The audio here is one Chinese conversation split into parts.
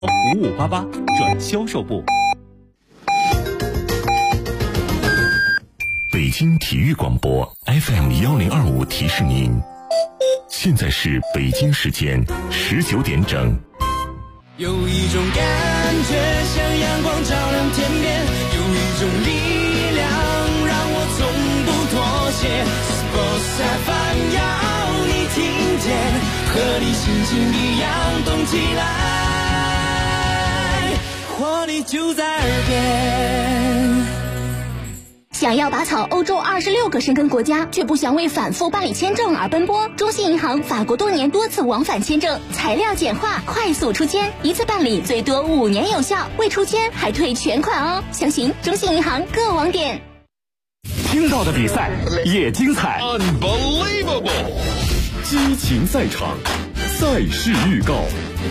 5588转销售部。 北京体育广播 FM1025提示您，现在是北京时间19点整。 有一种感觉像阳光照亮天边，有一种力量让我从不妥协。Sports FM 要你听见，和你心情一样动起来，活力就在耳边。 想要拔草欧洲26个申根国家，却不想为反复办理签证而奔波？中信银行法国多年多次往返签证，材料简化，快速出签，一次办理最多5年有效，未出签还退全款哦！详询中信银行各网点。 听到的比赛也精彩 Unbelievable！ 激情赛场，赛事预告。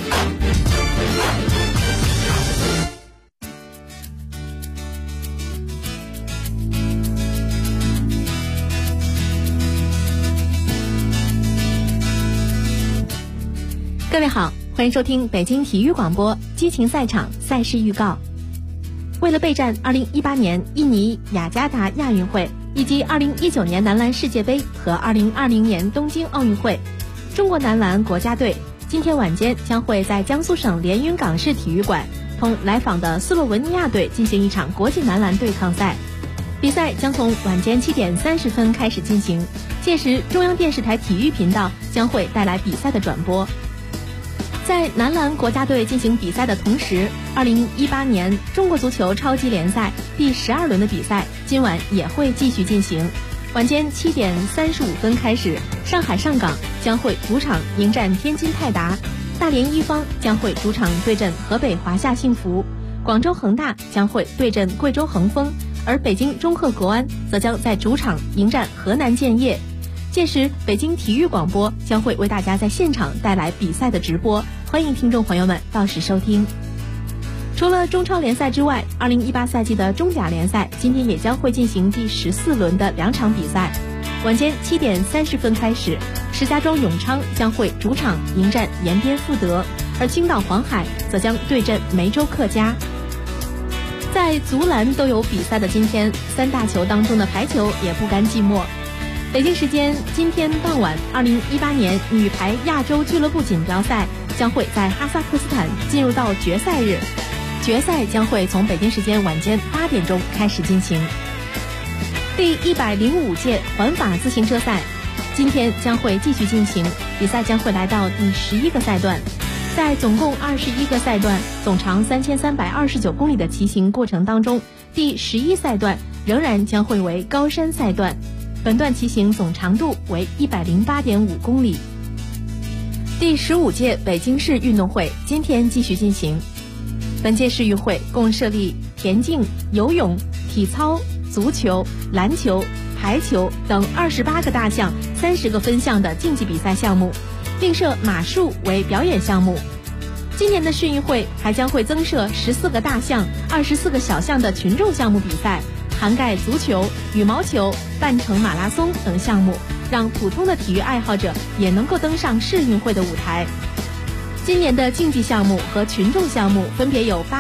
各位好，欢迎收听北京体育广播激情赛场赛事预告。为了备战2018年印尼雅加达亚运会以及2019年男篮世界杯和2020年东京奥运会，中国男篮国家队今天晚间将会在江苏省连云港市体育馆同来访的斯洛文尼亚队进行一场国际男篮对抗赛。比赛将从晚间7点30分开始进行，届时中央电视台体育频道将会带来比赛的转播。在男篮国家队进行比赛的同时，2018年中国足球超级联赛第12轮的比赛今晚也会继续进行。晚间7点35分开始，上海上港将会主场迎战天津泰达，大连一方将会主场对阵河北华夏幸福，广州恒大将会对阵贵州恒丰，而北京中赫国安则将在主场迎战河南建业。届时北京体育广播将会为大家在现场带来比赛的直播，欢迎听众朋友们到时收听。除了中超联赛之外，2018赛季的中甲联赛今天也将会进行第14轮的2场比赛。晚间7点30分开始，石家庄永昌将会主场迎战延边富德，而青岛黄海则将对阵梅州客家。在足篮都有比赛的今天，三大球当中的排球也不甘寂寞。北京时间今天傍晚，2018年女排亚洲俱乐部锦标赛将会在哈萨克斯坦进入到决赛日，决赛将会从北京时间晚间8点钟开始进行。第105届环法自行车赛今天将会继续进行，比赛将会来到第11个赛段。在总共21个赛段，总长3329公里的骑行过程当中，第11赛段仍然将会为高山赛段，本段骑行总长度为108.5公里。第15届北京市运动会今天继续进行，本届世运会共设立田径、游泳、体操、足球、篮球、排球等28个大项、30个分项的竞技比赛项目，另设马术为表演项目。今年的世运会还将会增设14个大项、24个小项的群众项目比赛，涵盖足球、羽毛球、半程马拉松等项目，让普通的体育爱好者也能够登上世运会的舞台。今年的竞技项目和群众项目分别有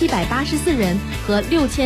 8784人和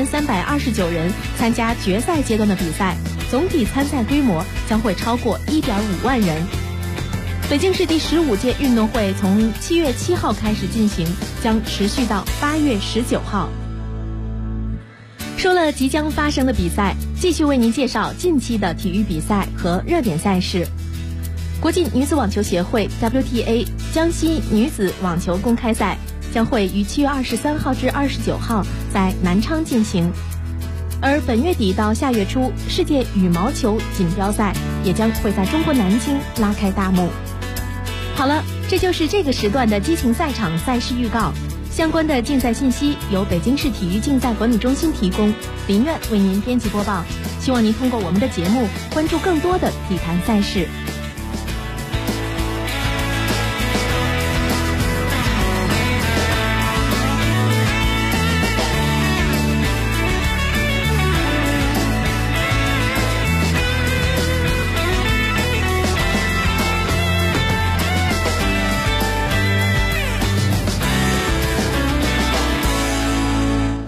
6329人参加决赛阶段的比赛，总体参赛规模将会超过1.5万人。北京市第15届运动会从7月7号开始进行，将持续到8月19号。说了即将发生的比赛，继续为您介绍近期的体育比赛和热点赛事。国际女子网球协会 WTA 江西女子网球公开赛将会于7月23号至29号在南昌进行，而本月底到下月初，世界羽毛球锦标赛也将会在中国南京拉开大幕。好了，这就是这个时段的激情赛场赛事预告。相关的竞赛信息由北京市体育竞赛管理中心提供，林苑为您编辑播报。希望您通过我们的节目关注更多的体坛赛事。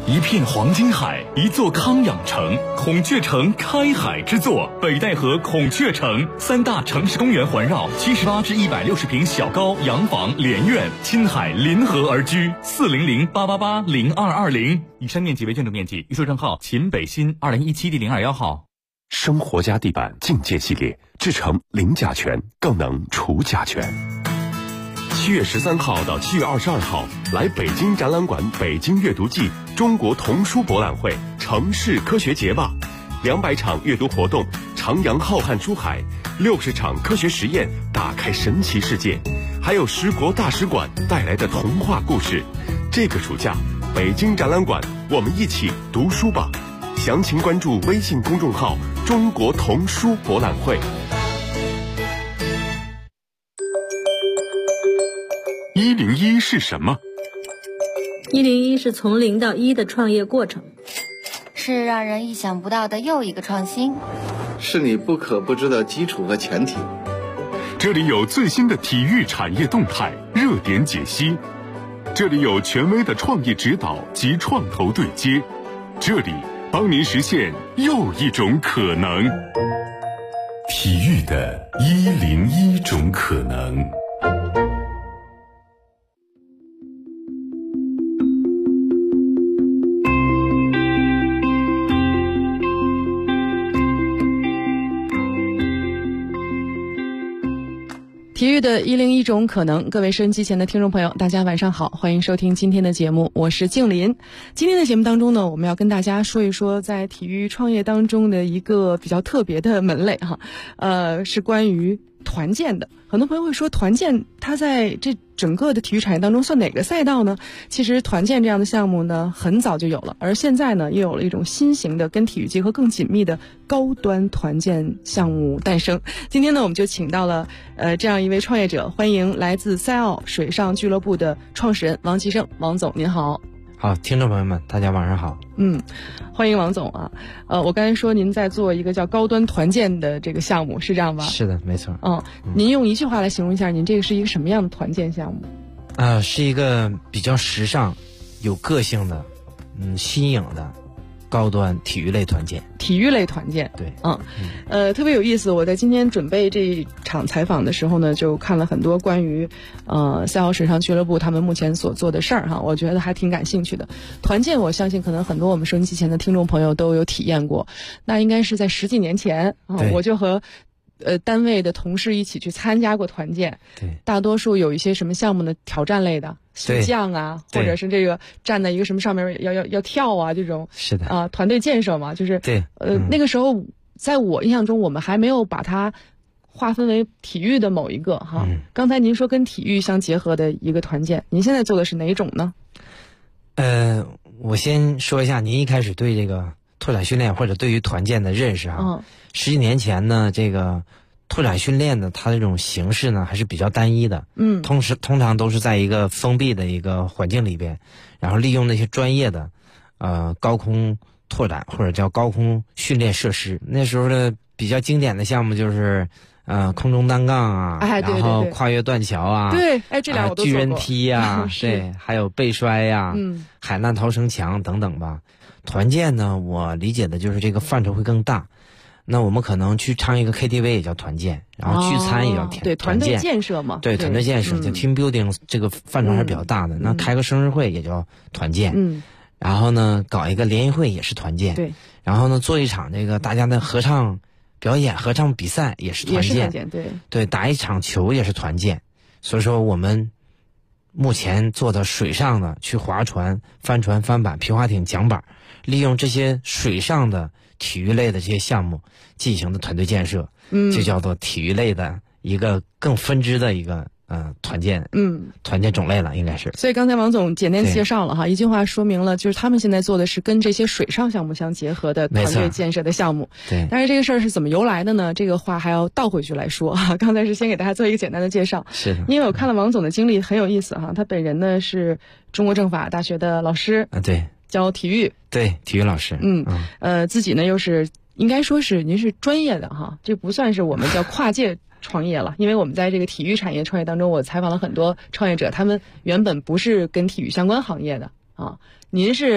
一片黄金海，一座康养城，孔雀城开海之作，北戴河孔雀城，3大城市公园环绕，78至160平小高洋房连院，亲海临河而居，400-888-0220。以上面积为建筑面积，预售账号秦北新2017第021号。 生活家地板境界系列，制成零甲醛，更能除甲醛。7月13号到7月22号，来北京展览馆北京阅读季中国童书博览会城市科学节吧，200场阅读活动，徜徉浩瀚书海，60场科学实验，打开神奇世界，还有10国大使馆带来的童话故事。这个暑假，北京展览馆，我们一起读书吧。详情关注微信公众号中国童书博览会。 101是什么 ？101是从0到1的创业过程， 是让人意想不到的又一个创新， 是你不可不知的基础和前提。 这里有最新的体育产业动态热点解析，这里有权威的创业指导及创投对接，这里帮您实现又一种可能。体育的101种可能。 体育的101种可能，各位收音机前的听众朋友，大家晚上好，欢迎收听今天的节目，我是静林。今天的节目当中呢，我们要跟大家说一说在体育创业当中的一个比较特别的门类哈，是关于团建的。很多朋友会说，团建它在这整个的体育产业当中算哪个赛道呢？其实团建这样的项目呢，很早就有了，而现在呢，又有了一种新型的跟体育结合更紧密的高端团建项目诞生。今天呢，我们就请到了这样一位创业者，欢迎来自赛奥水上俱乐部的创始人王其胜，王总您好。 好，听众朋友们，大家晚上好。 欢迎王总啊。我刚才说您在做一个叫高端团建的这个项目，是这样吧？ 是的，没错。 您用一句话来形容一下，您这个是一个什么样的团建项目？ 是一个比较时尚、有个性的、新颖的高端体育类团建。 体育类团建， 对， 特别有意思。我在今天准备这一场采访的时候呢，就看了很多关于赛奥水上俱乐部他们目前所做的事儿哈，我觉得还挺感兴趣的。团建，我相信可能很多我们收音机前的听众朋友都有体验过。那应该是在10几年前我就和单位的同事一起去参加过团建。 对， 大多数有一些什么项目的挑战类的。速降啊，或者是这个站在一个什么上面要跳啊，这种是的团队建设嘛，就是对那个时候在我印象中，我们还没有把它划分为体育的某一个哈。刚才您说跟体育相结合的一个团建，您现在做的是哪种呢？ 我先说一下您一开始对这个拓展训练或者对于团建的认识哈。10几年前呢，这个拓展训练呢，它这种形式呢还是比较单一的，通常都是在一个封闭的一个环境里边，然后利用那些专业的高空拓展或者叫高空训练设施。那时候的比较经典的项目就是空中单杠啊，然后跨越断桥啊， 对，这俩我都做过， 巨人梯啊，对，还有背摔呀，海难逃生墙等等吧。团建呢，我理解的就是这个范畴会更大。那我们可能去唱一个 KTV 也叫团建，然后聚餐也叫团建， 对，团队建设嘛， 对，团队建设就 team building 这个范畴还是比较大的。那开个生日会也叫团建，然后呢搞一个联谊会也是团建， 对， 然后呢做一场这个大家的合唱表演、合唱比赛也是团建，对，打一场球也是团建。所以说我们目前做的水上的去划船、帆船、帆板、皮划艇、桨板，利用这些水上的体育类的这些项目进行的团队建设，就叫做体育类的一个更分支的一个团建，团建种类了，应该是。 所以刚才王总简单介绍了哈，一句话说明了，就是他们现在做的是跟这些水上项目相结合的团队建设的项目。 对。 但是这个事儿是怎么由来的呢？这个话还要倒回去来说哈。刚才是先给大家做一个简单的介绍， 是的。 因为我看了王总的经历很有意思哈，他本人呢是中国政法大学的老师对， 教体育， 对，体育老师， 自己呢又是应该说是您是专业的哈，这不算是我们叫跨界创业了，因为我们在这个体育产业创业当中，我采访了很多创业者，他们原本不是跟体育相关行业的啊。您是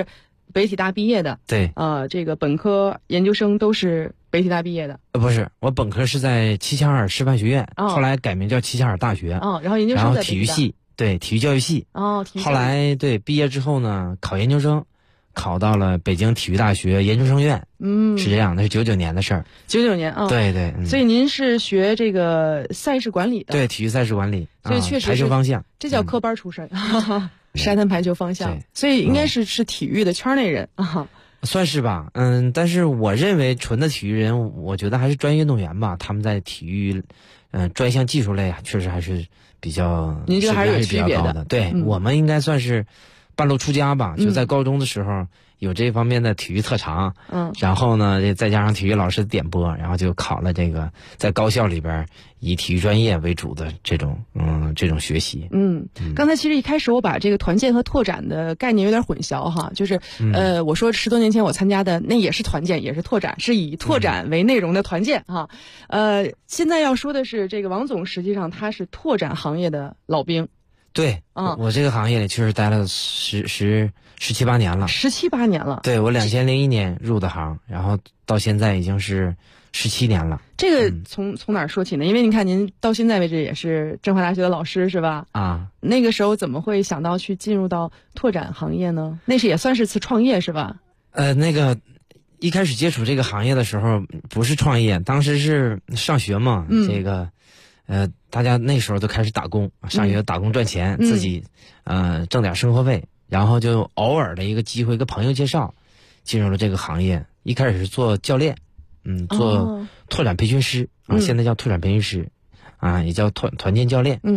北体大毕业的。 对， 这个本科、研究生都是北体大毕业的。 不是，我本科是在齐齐哈尔师范学院，后来改名叫齐齐哈尔大学。 然后研究生在体育系，对，体育教育系。后来对毕业之后呢，考研究生，考到了北京体育大学研究生院。是这样的，是99年的事儿。 99年啊。 对对。 所以您是学这个赛事管理的。 对，体育赛事管理。 所以确实排球方向， 这叫科班出身。沙滩排球方向，所以应该是体育的圈内人啊。 算是吧，但是我认为纯的体育人，我觉得还是专业运动员吧。他们在体育，专项技术类啊，确实还是比较， 您这还是有区别的。对，我们应该算是半路出家吧，就在高中的时候有这方面的体育特长。然后呢，再加上体育老师的点拨，然后就考了这个在高校里边以体育专业为主的这种学习。 刚才其实一开始我把这个团建和拓展的概念有点混淆哈，就是我说10多年前我参加的那也是团建，也是拓展，是以拓展为内容的团建哈。现在要说的是这个王总实际上他是拓展行业的老兵。 对，我这个行业里确实待了17、18年了。 17、18年了。 对，我2001年入的行，然后到现在已经是17年了。 这个从哪儿说起呢？因为您看您到现在为止也是政法大学的老师是吧？那个时候怎么会想到去进入到拓展行业呢？那是也算是次创业是吧？ 那个一开始接触这个行业的时候不是创业，当时是上学嘛，这个大家那时候都开始打工，上学打工赚钱，自己挣点生活费，然后就偶尔的一个机会，一个朋友介绍进入了这个行业。一开始是做教练，做拓展培训师现在叫拓展培训师也叫团建教练。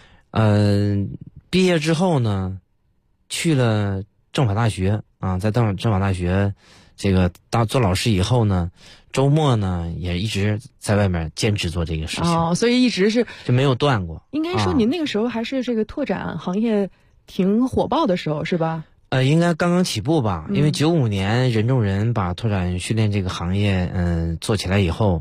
毕业之后呢，去了政法大学在政法大学这个做老师以后呢，周末呢也一直在外面兼职做这个事情。 所以一直是就没有断过。 应该说您那个时候还是这个拓展行业挺火爆的时候是吧？ 应该刚刚起步吧，因为95年人中人把拓展训练这个行业做起来以后，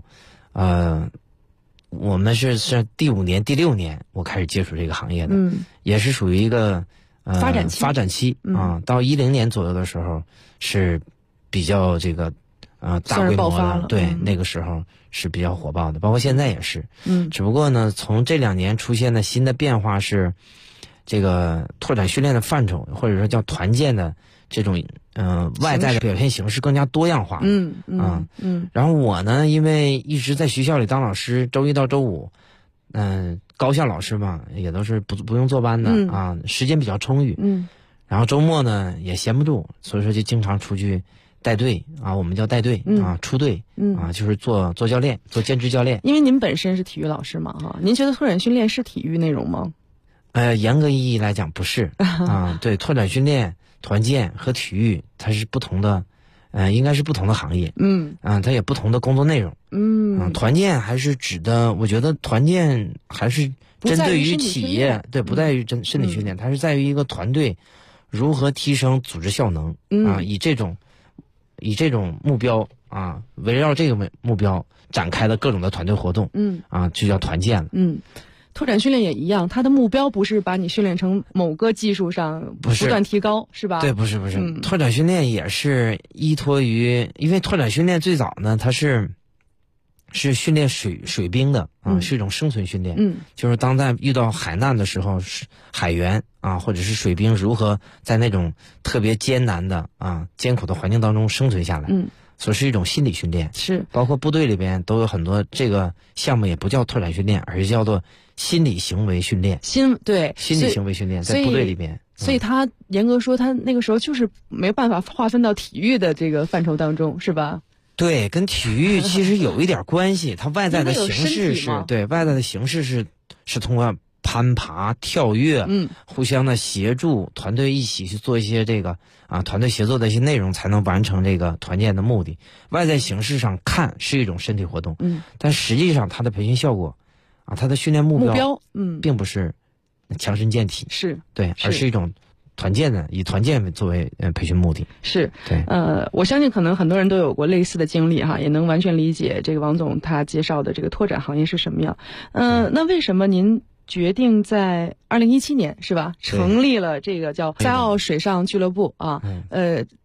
我们是第5年第6年我开始接触这个行业的，也是属于一个发展期到10年左右的时候是比较这个大规模的，对，那个时候是比较火爆的，包括现在也是。只不过呢，从这2年出现的新的变化是，这个拓展训练的范畴，或者说叫团建的这种外在的表现形式更加多样化。然后我呢，因为一直在学校里当老师，周一到周五，高校老师嘛，也都是不用坐班的时间比较充裕。然后周末呢也闲不住，所以说就经常出去带队我们叫带队出队就是做教练，做兼职教练。 因为您本身是体育老师嘛您觉得拓展训练是体育内容吗？ 严格意义来讲不是对，拓展训练、团建和体育它是不同的，应该是不同的行业。它也不同的工作内容。团建还是指的，我觉得团建还是针对于企业，对，不在于身体训练，它是在于一个团队如何提升组织效能以这种目标围绕这个目标展开的各种的团队活动就叫团建了。 拓展训练也一样，它的目标不是把你训练成某个技术上不断提高，是吧？ 对，不是。拓展训练也是依托于，因为拓展训练最早呢，它是训练水兵的是一种生存训练。就是当在遇到海难的时候，海员或者是水兵如何在那种特别艰难的艰苦的环境当中生存下来。所以是一种心理训练， 是包括部队里边都有很多这个项目，也不叫拓展训练，而是叫做心理行为训练。心理行为训练在部队里边， 所以他严格说，他那个时候就是没有办法划分到体育的这个范畴当中，是吧？ 对，跟体育其实有一点关系。它外在的形式是通过攀爬、跳跃，互相的协助，团队一起去做一些这个团队协作的一些内容，才能完成这个团建的目的。外在形式上看是一种身体活动，但实际上它的培训效果它的训练目标并不是强身健体， 是对，而是一种团建的，以团建作为培训目的。 是对， 我相信可能很多人都有过类似的经历也能完全理解这个王总他介绍的这个拓展行业是什么样。那为什么您决定在2017年是吧，成立了这个叫赛奥水上俱乐部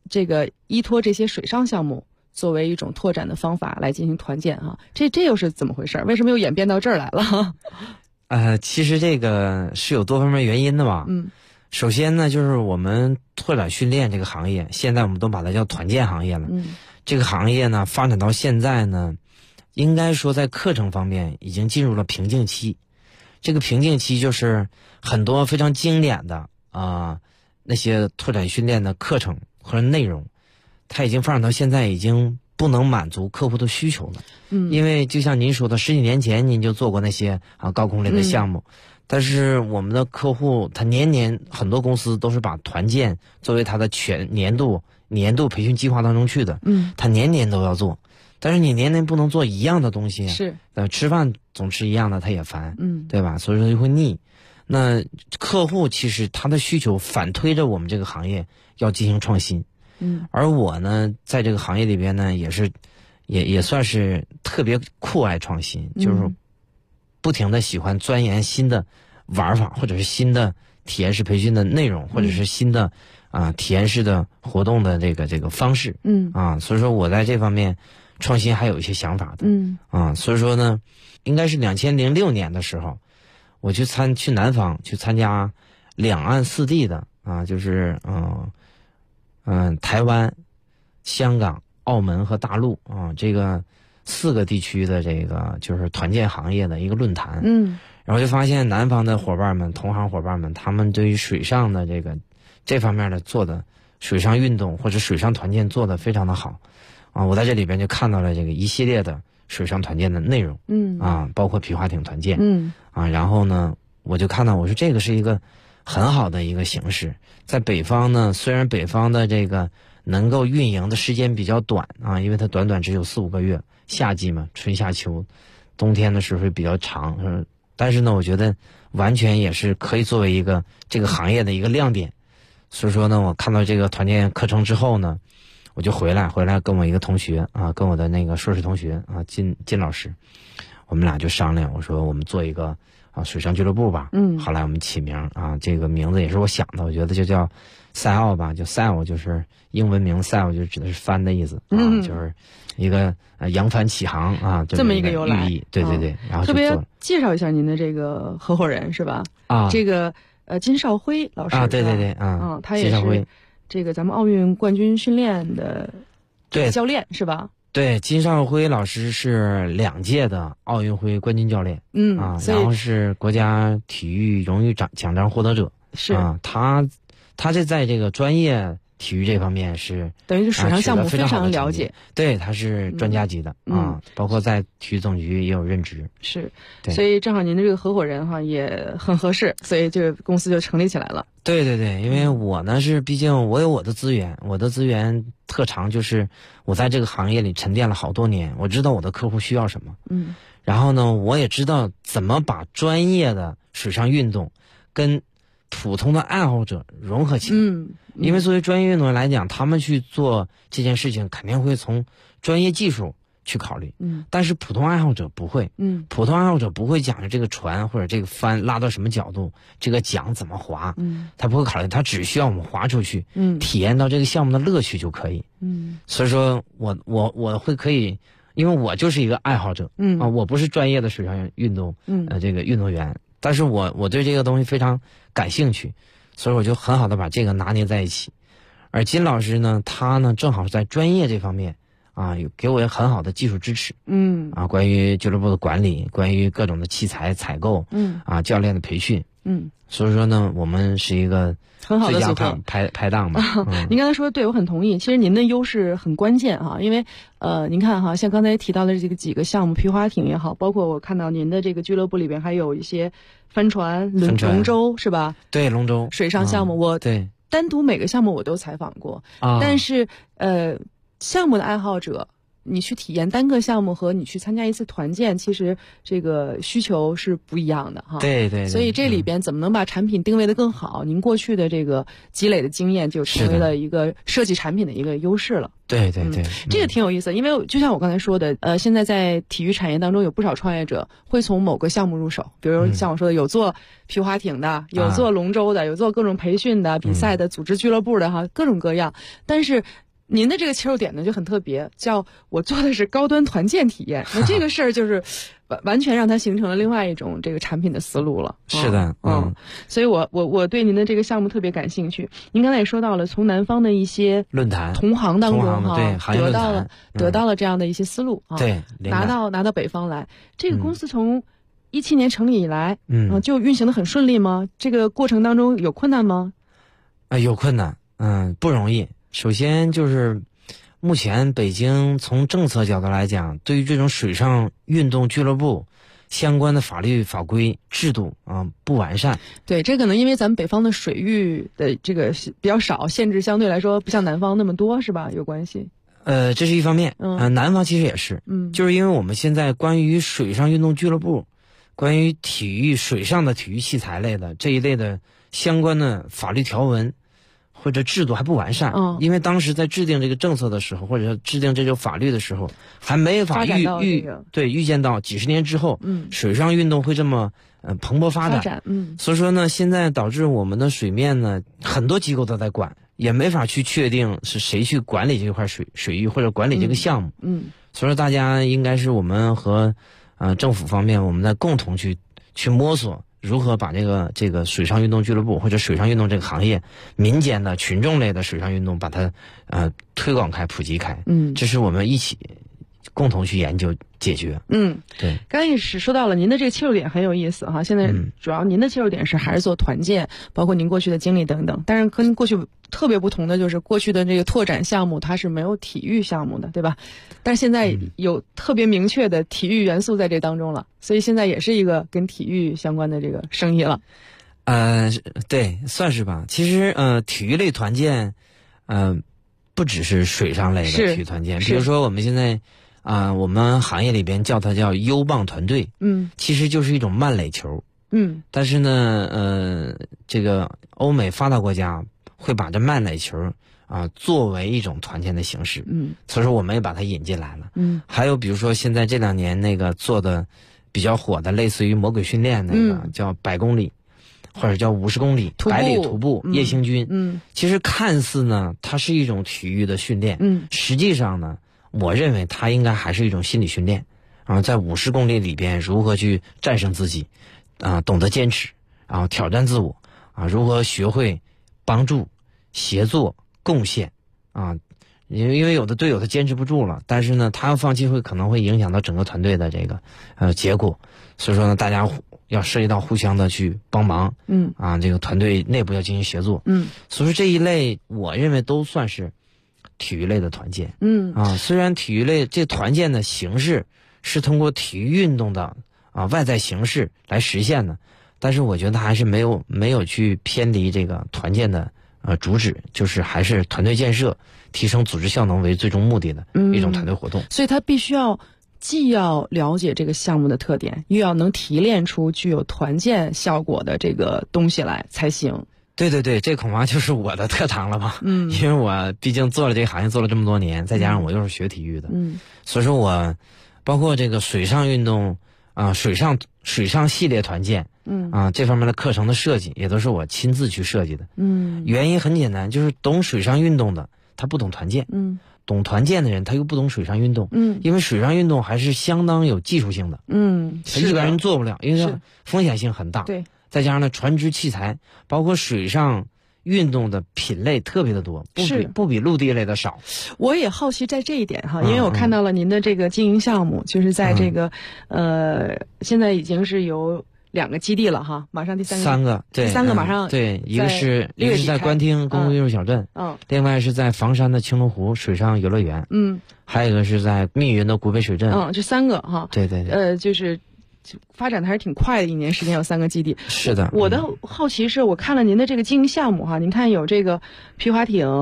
这个依托这些水上项目作为一种拓展的方法来进行团建啊，这又是怎么回事？为什么又演变到这儿来了？ 其实这个是有多方面原因的吧。首先呢，就是我们拓展训练这个行业，现在我们都把它叫团建行业了。这个行业呢，发展到现在呢，应该说在课程方面已经进入了瓶颈期。这个瓶颈期就是很多非常经典的那些拓展训练的课程或者内容，它已经发展到现在已经不能满足客户的需求了。因为就像您说的，十几年前您就做过那些高空类的项目，但是我们的客户他年年很多公司都是把团建作为他的全年度培训计划当中去的。他年年都要做，但是你年年不能做一样的东西， 是吃饭总吃一样的他也烦，对吧？所以说就会腻。那客户其实他的需求反推着我们这个行业要进行创新。而我呢，在这个行业里边呢，也算是特别酷爱创新，就是不停的喜欢钻研新的玩法，或者是新的体验式培训的内容，或者是新的体验式的活动的这个方式。所以说我在这方面创新还有一些想法的。所以说呢，应该是2006年的时候，我去南方去参加两岸四地的就是台湾、香港、澳门和大陆这个4个地区的这个就是团建行业的一个论坛。然后就发现南方的伙伴们、同行伙伴们，他们对于水上的这方面的做的水上运动或者水上团建做的非常的好我在这里边就看到了这个一系列的水上团建的内容。包括皮划艇团建。然后呢，我就看到我说这个是一个很好的一个形式。在北方呢，虽然北方的这个能够运营的时间比较短因为它短短只有4-5个月，夏季嘛，春夏秋，冬天的时候会比较长。但是呢，我觉得完全也是可以作为一个这个行业的一个亮点。所以说呢，我看到这个团建课程之后呢，我就回来跟我一个同学跟我的那个硕士同学金老师，我们俩就商量，我说我们做一个水上俱乐部吧。后来我们起名这个名字也是我想的，我觉得就叫赛奥吧，就 sail 就是英文名 sail 就指的是帆的意思就是一个扬帆起航这么一个由来。 对对对。然后特别介绍一下您的这个合伙人是吧？这个金少辉老师对对对他也是这个咱们奥运冠军训练的教练是吧？ 对，金少辉老师是2届的奥运会冠军教练。然后是国家体育荣誉奖章获得者。是他这在这个专业体育这方面是等于是水上项目非常了解。 对，他是专家级的包括在体育总局也有任职。是， 所以正好您的这个合伙人也很合适，所以这个公司就成立起来了。 对对对，因为我呢毕竟我有我的资源，我的资源特长就是我在这个行业里沉淀了好多年，我知道我的客户需要什么。然后呢，我也知道怎么把专业的水上运动跟普通的爱好者融合起来。因为作为专业运动员来讲，他们去做这件事情肯定会从专业技术去考虑。但是普通爱好者不会。普通爱好者不会讲究这个船或者这个帆拉到什么角度，这个桨怎么划。他不会考虑，他只需要我们划出去，体验到这个项目的乐趣就可以。所以说我会可以，因为我就是一个爱好者。我不是专业的水上运动这个运动员，但是我对这个东西非常感兴趣，所以我就很好的把这个拿捏在一起。而金老师呢，他呢正好是在专业这方面有给我很好的技术支持。关于俱乐部的管理，关于各种的器材采购，教练的培训。所以说呢，我们是一个很好的组合拍档吧。 您刚才说对，我很同意。其实您的优势很关键因为您看像刚才提到的这个几个项目，皮划艇也好，包括我看到您的这个俱乐部里边还有一些帆船、龙舟是吧？ 对，龙舟水上项目，我对单独每个项目我都采访过，但是项目的爱好者你去体验单个项目和你去参加一次团建，其实这个需求是不一样的哈。 对对。 所以这里边怎么能把产品定位得更好？您过去的这个积累的经验就成为了一个设计产品的一个优势了。 对对对， 这个挺有意思，因为就像我刚才说的，现在在体育产业当中有不少创业者会从某个项目入手，比如像我说的，有做皮划艇的，有做龙舟的，有做各种培训的、比赛的、组织俱乐部的哈，各种各样。但是您的这个切入点呢就很特别，叫我做的是高端团建体验。那这个事儿就是完全让它形成了另外一种这个产品的思路了。 是的， 所以我对您的这个项目特别感兴趣。您刚才也说到了，从南方的一些论坛同行当中哈， 对，行业论坛得到了这样的一些思路啊， 对， 拿到北方来。这个公司从17年成立以来，就运行的很顺利吗？这个过程当中有困难吗？ 有困难，不容易。首先就是目前北京从政策角度来讲，对于这种水上运动俱乐部相关的法律法规制度不完善。 对，这可能因为咱们北方的水域的这个比较少，限制相对来说不像南方那么多，是吧？有关系。 这是一方面。南方其实也是。就是因为我们现在关于水上运动俱乐部、关于水上的体育器材类的这一类的相关的法律条文或者制度还不完善。因为当时在制定这个政策的时候，或者制定这种法律的时候，还没法预见到几十年之后，水上运动会这么蓬勃发展。所以说呢，现在导致我们的水面呢，很多机构都在管，也没法去确定是谁去管理这块水域或者管理这个项目。所以说大家应该是我们和政府方面，我们在共同去摸索。如何把这个水上运动俱乐部或者水上运动这个行业，民间的群众类的水上运动，把它推广开、普及开？这是我们一起共同去研究解决。对。 刚才也是说到了您的这个切入点很有意思哈。现在主要您的切入点是还是做团建，包括您过去的经历等等。但是跟过去特别不同的就是过去的这个拓展项目它是没有体育项目的，对吧？但是现在有特别明确的体育元素在这当中了，所以现在也是一个跟体育相关的这个生意了。 对，算是吧。其实体育类团建不只是水上类的体育团建，比如说我们现在我们行业里边叫它叫优棒团队，其实就是一种慢垒球。但是呢这个欧美发达国家会把这慢垒球作为一种团建的形式。所以说我们也把它引进来了。还有比如说现在这2年那个做的比较火的，类似于魔鬼训练那个叫100公里或者叫50公里百里徒步夜行军。其实看似呢它是一种体育的训练，实际上呢我认为它应该还是一种心理训练。在50公里里边如何去战胜自己懂得坚持挑战自我如何学会帮助协作贡献因为有的队友他坚持不住了，但是呢他要放弃可能会影响到整个团队的这个结果。所以说呢大家要涉及到互相的去帮忙。这个团队内部要进行协作。所以说这一类我认为都算是体育类的团建。虽然体育类这团建的形式是通过体育运动的外在形式来实现的，但是我觉得还是没有去偏离这个团建的主旨，就是还是团队建设、提升组织效能为最终目的的一种团队活动。 所以它必须要既要了解这个项目的特点，又要能提炼出具有团建效果的这个东西来才行。 对对对，这恐怕就是我的特长了吧。因为我毕竟做了这个行业做了这么多年，再加上我又是学体育的。所以说我包括这个水上运动水上系列团建这方面的课程的设计也都是我亲自去设计的。原因很简单，就是懂水上运动的他不懂团建，懂团建的人他又不懂水上运动。因为水上运动还是相当有技术性的。他一般人做不了，因为风险性很大。 对， 再加上呢船只器材包括水上运动的品类特别的多，不比陆地类的少。 我也好奇在这一点哈，因为我看到了您的这个经营项目，就是在这个现在已经是有2个基地了哈，马上第3个， 对 ，3个马上对，一个是在官厅公共艺术小镇，另外是在房山的青龙湖水上游乐园，还有一个是在密云的古北水镇， 这3个哈， 对对对， 就是发展的还是挺快的，1年时间有3个基地。 是的， 我的好奇是我看了您的这个经营项目哈，您看有这个皮划艇，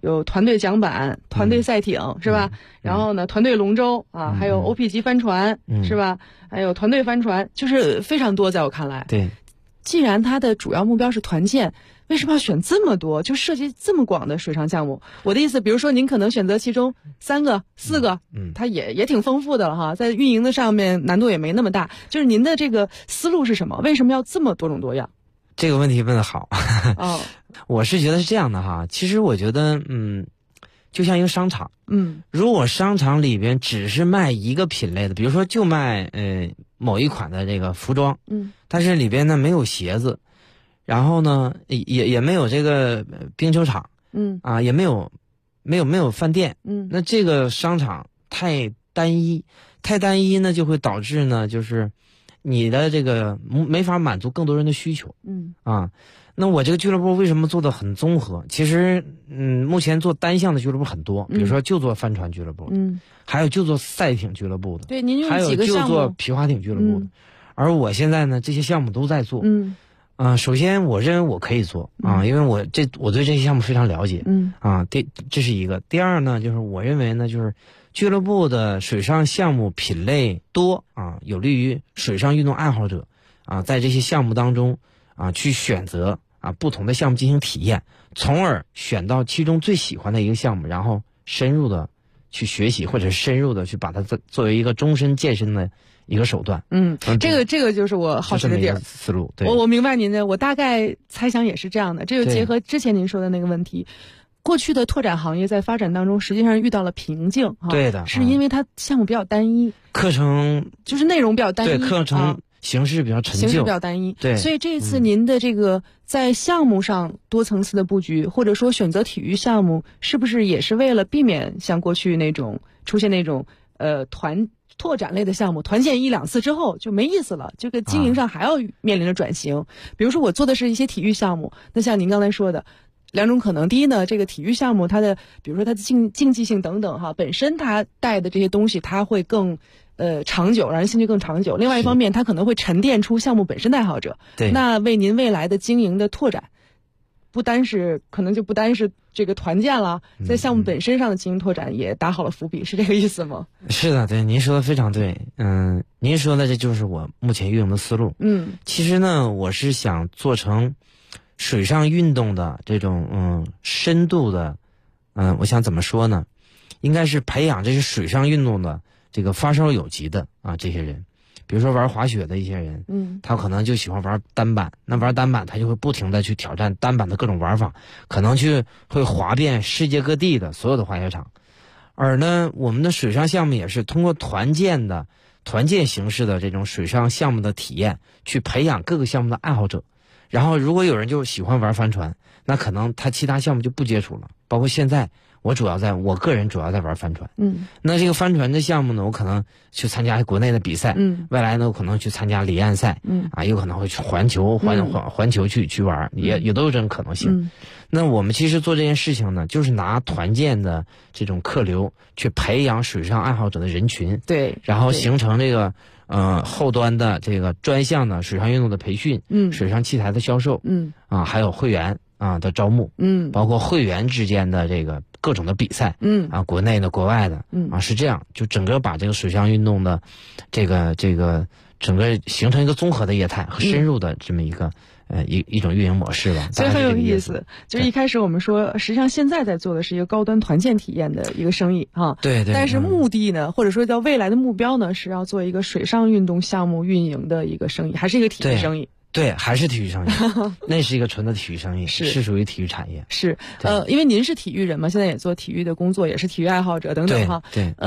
有团队桨板、团队赛艇，是吧？然后呢，团队龙舟啊，还有 OP 级帆船，是吧？还有团队帆船，就是非常多，在我看来。 对。 既然它的主要目标是团建，为什么要选这么多，就涉及这么广的水上项目？我的意思，比如说您可能选择其中3个、4个，它也挺丰富的了哈，在运营的上面难度也没那么大。就是您的这个思路是什么？为什么要这么多种多样？ 这个问题问得好。哦，我是觉得是这样的哈。其实我觉得，就像一个商场，如果商场里边只是卖一个品类的，比如说就卖某一款的这个服装，但是里边呢没有鞋子，然后呢也没有这个冰球场，也没有饭店，那这个商场太单一呢，就会导致呢就是你的这个没法满足更多人的需求，那我这个俱乐部为什么做的很综合？其实，目前做单项的俱乐部很多，比如说就做帆船俱乐部的，还有就做赛艇俱乐部的， 对，您有还有几个项目？ 就做皮划艇俱乐部的。而我现在呢，这些项目都在做。首先我认为我可以做因为我对这些项目非常了解。这是一个。第二呢，就是我认为呢，就是俱乐部的水上项目品类多有利于水上运动爱好者在这些项目当中去选择不同的项目进行体验，从而选到其中最喜欢的一个项目，然后深入的去学习，或者深入的去把它作为一个终身健身的一个手段。 这个就是我好奇的点思路。对， 我明白您的，我大概猜想也是这样的。这就结合之前您说的那个问题，过去的拓展行业在发展当中实际上遇到了瓶颈。 对的， 是因为它项目比较单一， 课程就是内容比较单一， 对，课程形式比较陈旧， 形式比较单一。 对， 所以这一次您的这个在项目上多层次的布局，或者说选择体育项目，是不是也是为了避免像过去那种出现那种拓展类的项目，团建1、2次之后就没意思了，这个经营上还要面临着转型。比如说我做的是一些体育项目，那像您刚才说的两种可能，第一呢，这个体育项目它的比如说它的竞技性等等本身它带的这些东西它会更长久，让人兴趣更长久。另外一方面，它可能会沉淀出项目本身的爱好者。 对， 那为您未来的经营的拓展，可能就不单是这个团建了，在项目本身上的经营拓展也打好了伏笔，是这个意思吗？ 是的，对，您说的非常对。您说的这就是我目前运营的思路。其实呢，我是想做成水上运动的这种深度的，我想怎么说呢？应该是培养这些水上运动的这个发烧友级的这些人。比如说玩滑雪的一些人，他可能就喜欢玩单板，那玩单板他就会不停的去挑战单板的各种玩法，可能会滑遍世界各地的所有的滑雪场。而呢，我们的水上项目也是通过团建形式的这种水上项目的体验，去培养各个项目的爱好者。然后如果有人就喜欢玩帆船，那可能他其他项目就不接触了。包括现在我个人主要在玩帆船。那这个帆船的项目呢，我可能去参加国内的比赛。未来呢，我可能去参加离岸赛。有可能会去环球去玩，也都有这种可能性。那我们其实做这件事情呢，就是拿团建的这种客流去培养水上爱好者的人群。 对， 然后形成这个后端的这个专项的水上运动的培训，水上器材的销售，还有会员的招募，包括会员之间的这个各种的比赛，国内的国外的，是这样，就整个把这个水上运动的这个整个形成一个综合的业态和深入的这么一个一种运营模式吧。 所以很有意思，就是一开始我们说，实际上现在在做的是一个高端团建体验的一个生意对。 但是目的呢，或者说叫未来的目标呢，是要做一个水上运动项目运营的一个生意，还是一个体育生意？ 对，还是体育生意，那是一个纯的体育生意，是属于体育产业。 是因为您是体育人嘛，现在也做体育的工作，也是体育爱好者等等对。